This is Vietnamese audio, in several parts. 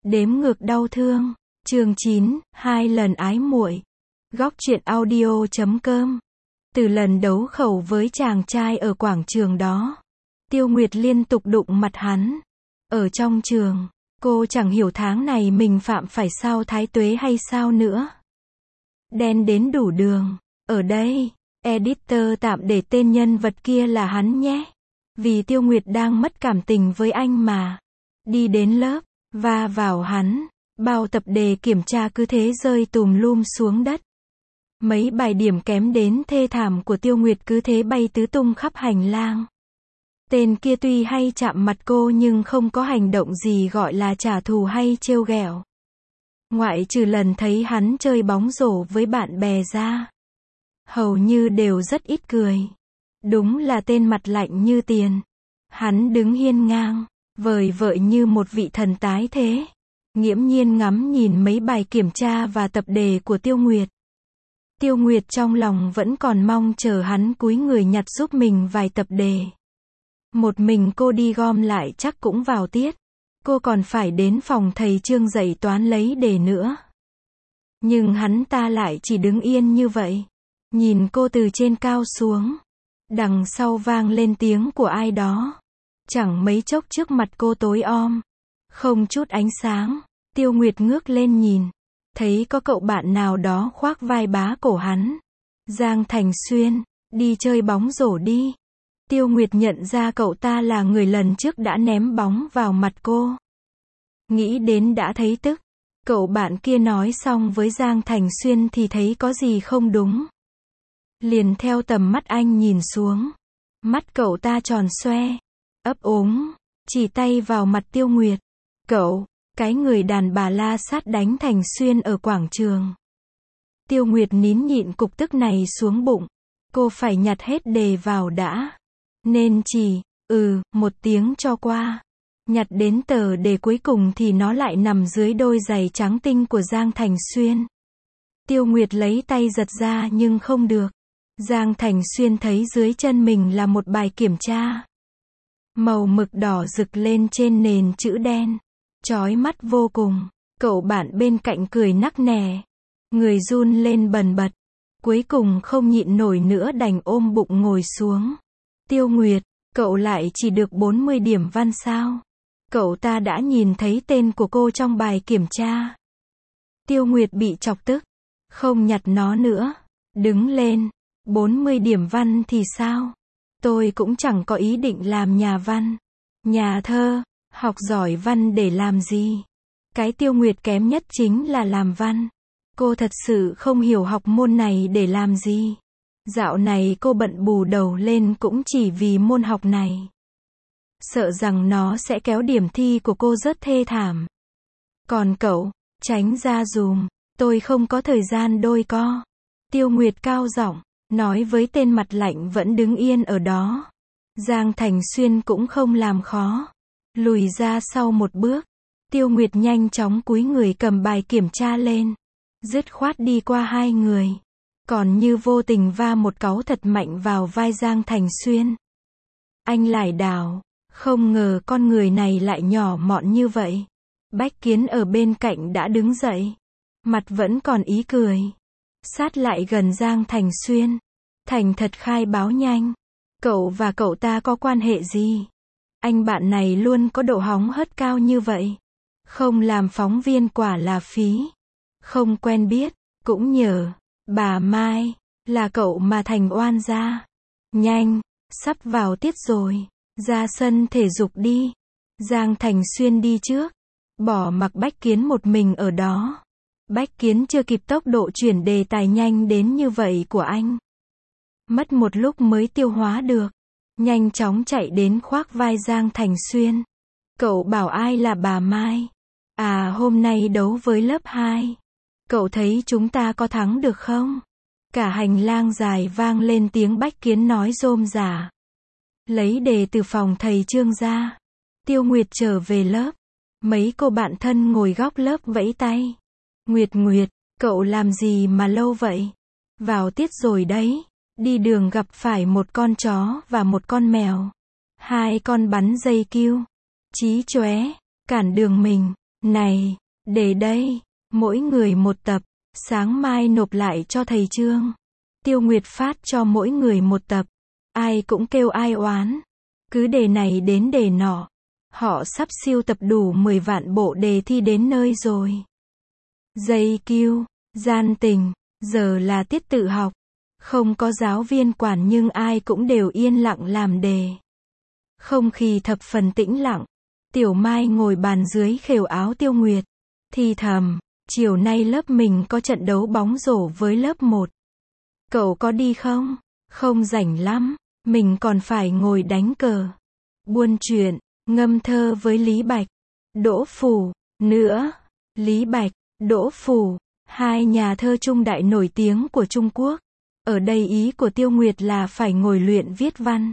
Đếm ngược đau thương. Chương 9, 2 lần ái muội. Góc truyện audio.com. Từ lần đấu khẩu với chàng trai ở quảng trường đó, Tiêu Nguyệt liên tục đụng mặt hắn. Ở trong trường, cô chẳng hiểu tháng này mình phạm phải sao thái tuế hay sao nữa. Đen đến đủ đường. Ở đây, editor tạm để tên nhân vật kia là hắn nhé. Vì Tiêu Nguyệt đang mất cảm tình với anh mà. Đi đến lớp, va vào hắn. Bao tập đề kiểm tra cứ thế rơi tùm lum xuống đất. Mấy bài điểm kém đến thê thảm của Tiêu Nguyệt cứ thế bay tứ tung khắp hành lang. Tên kia tuy hay chạm mặt cô nhưng không có hành động gì gọi là trả thù hay trêu ghẹo. Ngoại trừ lần thấy hắn chơi bóng rổ với bạn bè ra, hầu như đều rất ít cười. Đúng là tên mặt lạnh như tiền. Hắn đứng hiên ngang, vời vợi như một vị thần tái thế. Nghiễm nhiên ngắm nhìn mấy bài kiểm tra và tập đề của Tiêu Nguyệt. Tiêu Nguyệt trong lòng vẫn còn mong chờ hắn cúi người nhặt giúp mình vài tập đề. Một mình cô đi gom lại chắc cũng vào tiết. Cô còn phải đến phòng thầy Trương dạy toán lấy đề nữa. Nhưng hắn ta lại chỉ đứng yên như vậy. Nhìn cô từ trên cao xuống. Đằng sau vang lên tiếng của ai đó. Chẳng mấy chốc trước mặt cô tối om. Không chút ánh sáng. Tiêu Nguyệt ngước lên nhìn. Thấy có cậu bạn nào đó khoác vai bá cổ hắn. Giang Thành Xuyên, đi chơi bóng rổ đi. Tiêu Nguyệt nhận ra cậu ta là người lần trước đã ném bóng vào mặt cô. Nghĩ đến đã thấy tức. Cậu bạn kia nói xong với Giang Thành Xuyên thì thấy có gì không đúng. Liền theo tầm mắt anh nhìn xuống. Mắt cậu ta tròn xoe, ấp úng, chỉ tay vào mặt Tiêu Nguyệt. Cậu, cái người đàn bà la sát đánh Thành Xuyên ở quảng trường. Tiêu Nguyệt nín nhịn cục tức này xuống bụng. Cô phải nhặt hết đề vào đã. Nên chỉ, một tiếng cho qua. Nhặt đến tờ đề cuối cùng thì nó lại nằm dưới đôi giày trắng tinh của Giang Thành Xuyên. Tiêu Nguyệt lấy tay giật ra nhưng không được. Giang Thành Xuyên thấy dưới chân mình là một bài kiểm tra. Màu mực đỏ rực lên trên nền chữ đen. Chói mắt vô cùng. Cậu bạn bên cạnh cười nắc nẻ. Người run lên bần bật. Cuối cùng không nhịn nổi nữa đành ôm bụng ngồi xuống. Tiêu Nguyệt, cậu lại chỉ được 40 điểm văn sao? Cậu ta đã nhìn thấy tên của cô trong bài kiểm tra. Tiêu Nguyệt bị chọc tức. Không nhặt nó nữa. Đứng lên. 40 điểm văn thì sao? Tôi cũng chẳng có ý định làm nhà văn, nhà thơ, học giỏi văn để làm gì. Cái Tiêu Nguyệt kém nhất chính là làm văn. Cô thật sự không hiểu học môn này để làm gì. Dạo này cô bận bù đầu lên cũng chỉ vì môn học này. Sợ rằng nó sẽ kéo điểm thi của cô rất thê thảm. Còn cậu, tránh ra dùm, tôi không có thời gian đôi co. Tiêu Nguyệt cao giọng nói với tên mặt lạnh vẫn đứng yên ở đó. Giang Thành Xuyên cũng không làm khó. Lùi ra sau một bước. Tiêu Nguyệt nhanh chóng cúi người cầm bài kiểm tra lên. Dứt khoát đi qua hai người. Còn như vô tình va một cáu thật mạnh vào vai Giang Thành Xuyên. Anh lải đảo. Không ngờ con người này lại nhỏ mọn như vậy. Bách Kiến ở bên cạnh đã đứng dậy. Mặt vẫn còn ý cười. Sát lại gần Giang Thành Xuyên. Thành thật khai báo nhanh. Cậu và cậu ta có quan hệ gì? Anh bạn này luôn có độ hóng hớt cao như vậy. Không làm phóng viên quả là phí. Không quen biết, cũng nhờ. Bà Mai, là cậu mà thành oan gia. Nhanh, sắp vào tiết rồi. Ra sân thể dục đi. Giang Thành Xuyên đi trước. Bỏ mặc Bách Kiến một mình ở đó. Bách Kiến chưa kịp tốc độ chuyển đề tài nhanh đến như vậy của anh. Mất một lúc mới tiêu hóa được. Nhanh chóng chạy đến khoác vai Giang Thành Xuyên. Cậu bảo ai là bà Mai? À, hôm nay đấu với lớp 2. Cậu thấy chúng ta có thắng được không? Cả hành lang dài vang lên tiếng Bách Kiến nói rôm rả. Lấy đề từ phòng thầy Trương ra. Tiêu Nguyệt trở về lớp. Mấy cô bạn thân ngồi góc lớp vẫy tay. Nguyệt Nguyệt, cậu làm gì mà lâu vậy? Vào tiết rồi đấy. Đi đường gặp phải một con chó và một con mèo. Hai con bắn dây cưu. Chí chóe, cản đường mình. Này, để đây, mỗi người một tập, sáng mai nộp lại cho thầy Trương. Tiêu Nguyệt phát cho mỗi người một tập. Ai cũng kêu ai oán. Cứ đề này đến đề nọ. Họ sắp siêu tập đủ 10 vạn bộ đề thi đến nơi rồi. Dây kiêu, gian tình, giờ là tiết tự học. Không có giáo viên quản nhưng ai cũng đều yên lặng làm đề. Không khí thập phần tĩnh lặng. Tiểu Mai ngồi bàn dưới khều áo Tiêu Nguyệt. Thì thầm, chiều nay lớp mình có trận đấu bóng rổ với lớp 1. Cậu có đi không? Không rảnh lắm, mình còn phải ngồi đánh cờ. Buôn chuyện, ngâm thơ với Lý Bạch, Đỗ Phủ, nữa. Lý Bạch, Đỗ Phủ, hai nhà thơ trung đại nổi tiếng của Trung Quốc. Ở đây ý của Tiêu Nguyệt là phải ngồi luyện viết văn.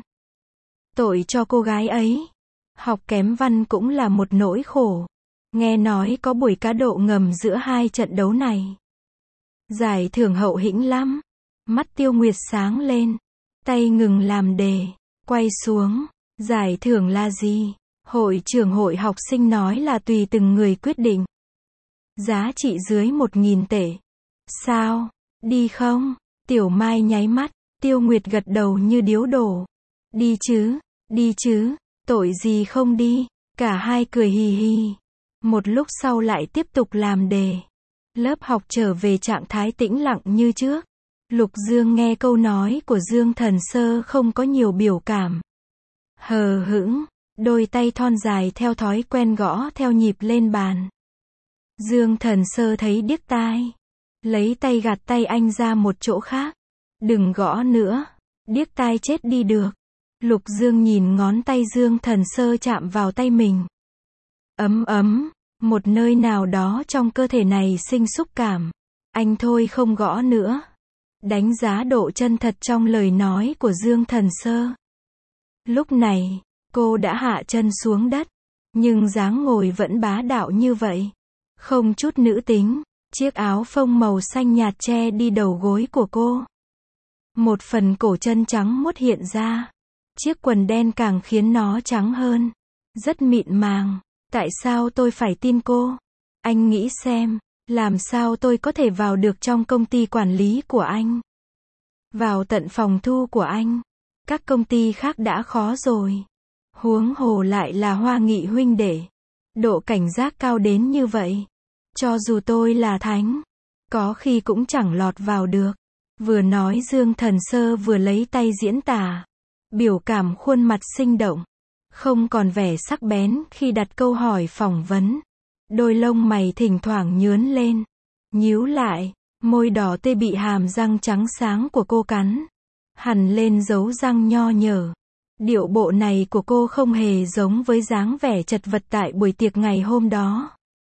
Tội cho cô gái ấy. Học kém văn cũng là một nỗi khổ. Nghe nói có buổi cá độ ngầm giữa hai trận đấu này. Giải thưởng hậu hĩnh lắm. Mắt Tiêu Nguyệt sáng lên. Tay ngừng làm đề. Quay xuống. Giải thưởng là gì? Hội trưởng hội học sinh nói là tùy từng người quyết định. Giá trị dưới 1.000 tệ. Sao? Đi không? Tiểu Mai nháy mắt. Tiêu Nguyệt gật đầu như điếu đổ. Đi chứ, đi chứ. Tội gì không đi. Cả hai cười hì hì. Một lúc sau lại tiếp tục làm đề. Lớp học trở về trạng thái tĩnh lặng như trước. Lục Dương nghe câu nói của Dương Thần Sơ không có nhiều biểu cảm. Hờ hững, đôi tay thon dài theo thói quen gõ theo nhịp lên bàn. Dương Thần Sơ thấy điếc tai. Lấy tay gạt tay anh ra một chỗ khác. Đừng gõ nữa. Điếc tai chết đi được. Lục Dương nhìn ngón tay Dương Thần Sơ chạm vào tay mình. Ấm ấm, một nơi nào đó trong cơ thể này sinh xúc cảm. Anh thôi không gõ nữa. Đánh giá độ chân thật trong lời nói của Dương Thần Sơ. Lúc này, cô đã hạ chân xuống đất. Nhưng dáng ngồi vẫn bá đạo như vậy. Không chút nữ tính. Chiếc áo phông màu xanh nhạt che đi đầu gối của cô. Một phần cổ chân trắng muốt hiện ra. Chiếc quần đen càng khiến nó trắng hơn. Rất mịn màng. Tại sao tôi phải tin cô? Anh nghĩ xem, làm sao tôi có thể vào được trong công ty quản lý của anh? Vào tận phòng thu của anh. Các công ty khác đã khó rồi. Huống hồ lại là Hoa Nghị huynh đệ. Độ cảnh giác cao đến như vậy. Cho dù tôi là thánh, có khi cũng chẳng lọt vào được. Vừa nói Dương Thần Sơ vừa lấy tay diễn tả. Biểu cảm khuôn mặt sinh động. Không còn vẻ sắc bén khi đặt câu hỏi phỏng vấn. Đôi lông mày thỉnh thoảng nhướn lên. Nhíu lại. Môi đỏ tê bị hàm răng trắng sáng của cô cắn. Hằn lên dấu răng nho nhở. Điệu bộ này của cô không hề giống với dáng vẻ chật vật tại buổi tiệc ngày hôm đó.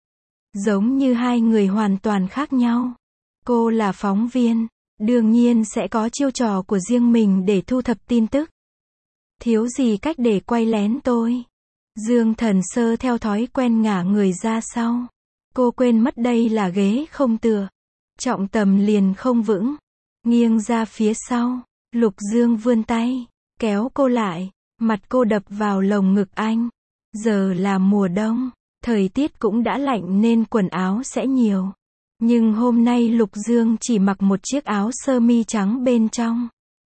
Giống như hai người hoàn toàn khác nhau. Cô là phóng viên. Đương nhiên sẽ có chiêu trò của riêng mình để thu thập tin tức. Thiếu gì cách để quay lén tôi. Dương Thần Sơ theo thói quen ngả người ra sau. Cô quên mất đây là ghế không tựa. Trọng tâm liền không vững. Nghiêng ra phía sau. Lục Dương vươn tay. Kéo cô lại. Mặt cô đập vào lồng ngực anh. Giờ là mùa đông. Thời tiết cũng đã lạnh nên quần áo sẽ nhiều. Nhưng hôm nay Lục Dương chỉ mặc một chiếc áo sơ mi trắng bên trong.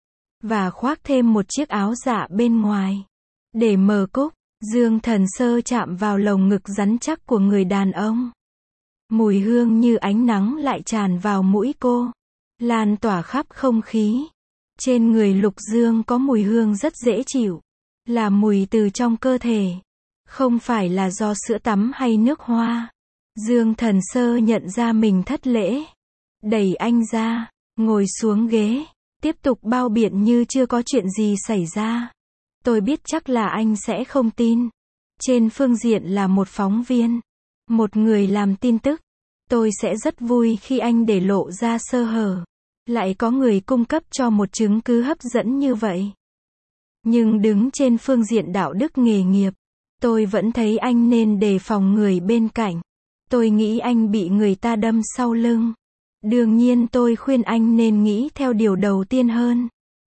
Và khoác thêm một chiếc áo dạ bên ngoài. Để mở cúc, Dương Thần Sơ chạm vào lồng ngực rắn chắc của người đàn ông. Mùi hương như ánh nắng lại tràn vào mũi cô. Lan tỏa khắp không khí. Trên người Lục Dương có mùi hương rất dễ chịu. Là mùi từ trong cơ thể. Không phải là do sữa tắm hay nước hoa. Dương Thần Sơ nhận ra mình thất lễ. Đẩy anh ra. Ngồi xuống ghế. Tiếp tục bao biện như chưa có chuyện gì xảy ra. Tôi biết chắc là anh sẽ không tin. Trên phương diện là một phóng viên. Một người làm tin tức. Tôi sẽ rất vui khi anh để lộ ra sơ hở. Lại có người cung cấp cho một chứng cứ hấp dẫn như vậy. Nhưng đứng trên phương diện đạo đức nghề nghiệp. Tôi vẫn thấy anh nên đề phòng người bên cạnh. Tôi nghĩ anh bị người ta đâm sau lưng. Đương nhiên tôi khuyên anh nên nghĩ theo điều đầu tiên hơn.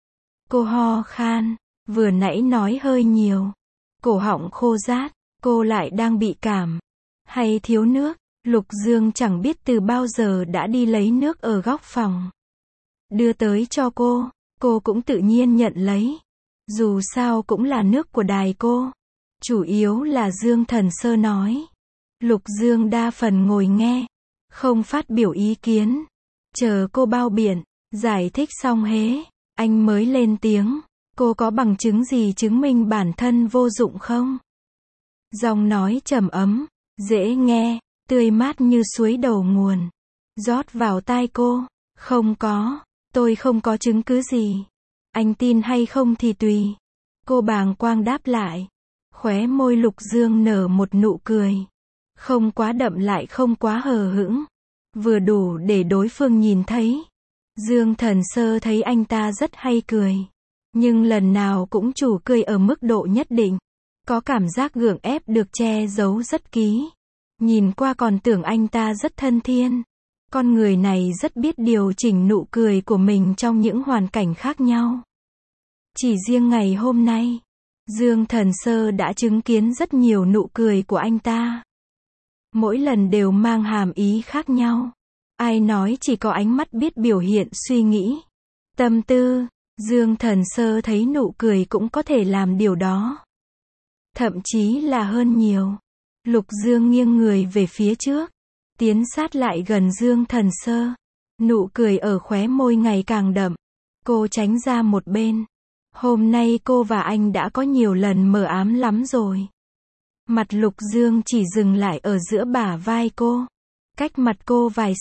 Cô ho khan, vừa nãy nói hơi nhiều. Cổ họng khô rát, cô lại đang bị cảm. hay thiếu nước? Lục Dương chẳng biết từ bao giờ đã đi lấy nước ở góc phòng. Đưa tới cho cô cũng tự nhiên nhận lấy. Dù sao cũng là nước của đài cô. Chủ yếu là Dương Thần Sơ nói. Lục Dương đa phần ngồi nghe, không phát biểu ý kiến. Chờ cô bao biện, giải thích xong hế, anh mới lên tiếng. Cô có bằng chứng gì chứng minh bản thân vô dụng không? Giọng nói trầm ấm, dễ nghe, tươi mát như suối đầu nguồn. Rót vào tai cô. Không có, tôi không có chứng cứ gì. Anh tin hay không thì tùy. Cô bàng quang đáp lại. Khóe môi Lục Dương nở một nụ cười. Không quá đậm lại không quá hờ hững. Vừa đủ để đối phương nhìn thấy. Dương Thần Sơ thấy anh ta rất hay cười. Nhưng lần nào cũng chủ cười ở mức độ nhất định. Có cảm giác gượng ép được che giấu rất kỹ. Nhìn qua còn tưởng anh ta rất thân thiên. Con người này rất biết điều chỉnh nụ cười của mình trong những hoàn cảnh khác nhau. Chỉ riêng ngày hôm nay, Dương Thần Sơ đã chứng kiến rất nhiều nụ cười của anh ta. Mỗi lần đều mang hàm ý khác nhau. Ai nói chỉ có ánh mắt biết biểu hiện suy nghĩ, tâm tư. Dương Thần Sơ thấy nụ cười cũng có thể làm điều đó. Thậm chí là hơn nhiều. Lục Dương nghiêng người về phía trước, tiến sát lại gần Dương Thần Sơ. Nụ cười ở khóe môi ngày càng đậm. Cô tránh ra một bên. Hôm nay cô và anh đã có nhiều lần mờ ám lắm rồi. Mặt Lục Dương chỉ dừng lại ở giữa bả vai cô. Cách mặt cô vài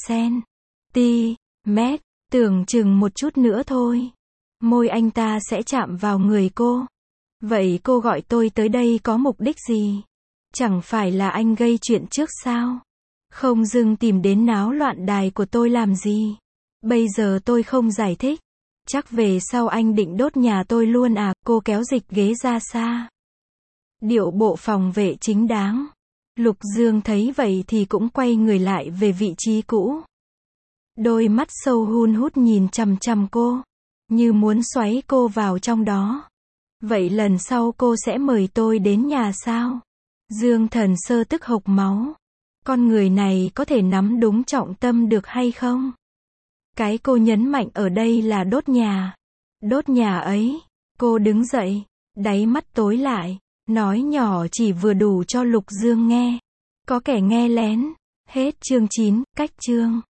cm, tưởng chừng một chút nữa thôi. Môi anh ta sẽ chạm vào người cô. Vậy cô gọi tôi tới đây có mục đích gì? Chẳng phải là anh gây chuyện trước sao? Không dưng tìm đến náo loạn đài của tôi làm gì? Bây giờ tôi không giải thích. Chắc về sau anh định đốt nhà tôi luôn à? Cô kéo dịch ghế ra xa. Điệu bộ phòng vệ chính đáng. Lục Dương thấy vậy thì cũng quay người lại về vị trí cũ. Đôi mắt sâu hun hút nhìn chằm chằm cô, như muốn xoáy cô vào trong đó. Vậy lần sau cô sẽ mời tôi đến nhà sao? Dương Thần Sơ tức hộc máu. Con người này có thể nắm đúng trọng tâm được hay không? Cái cô nhấn mạnh ở đây là đốt nhà. Đốt nhà ấy. Cô đứng dậy, đáy mắt tối lại, nói nhỏ chỉ vừa đủ cho Lục Dương nghe. Có kẻ nghe lén. Hết chương 9, cách chương.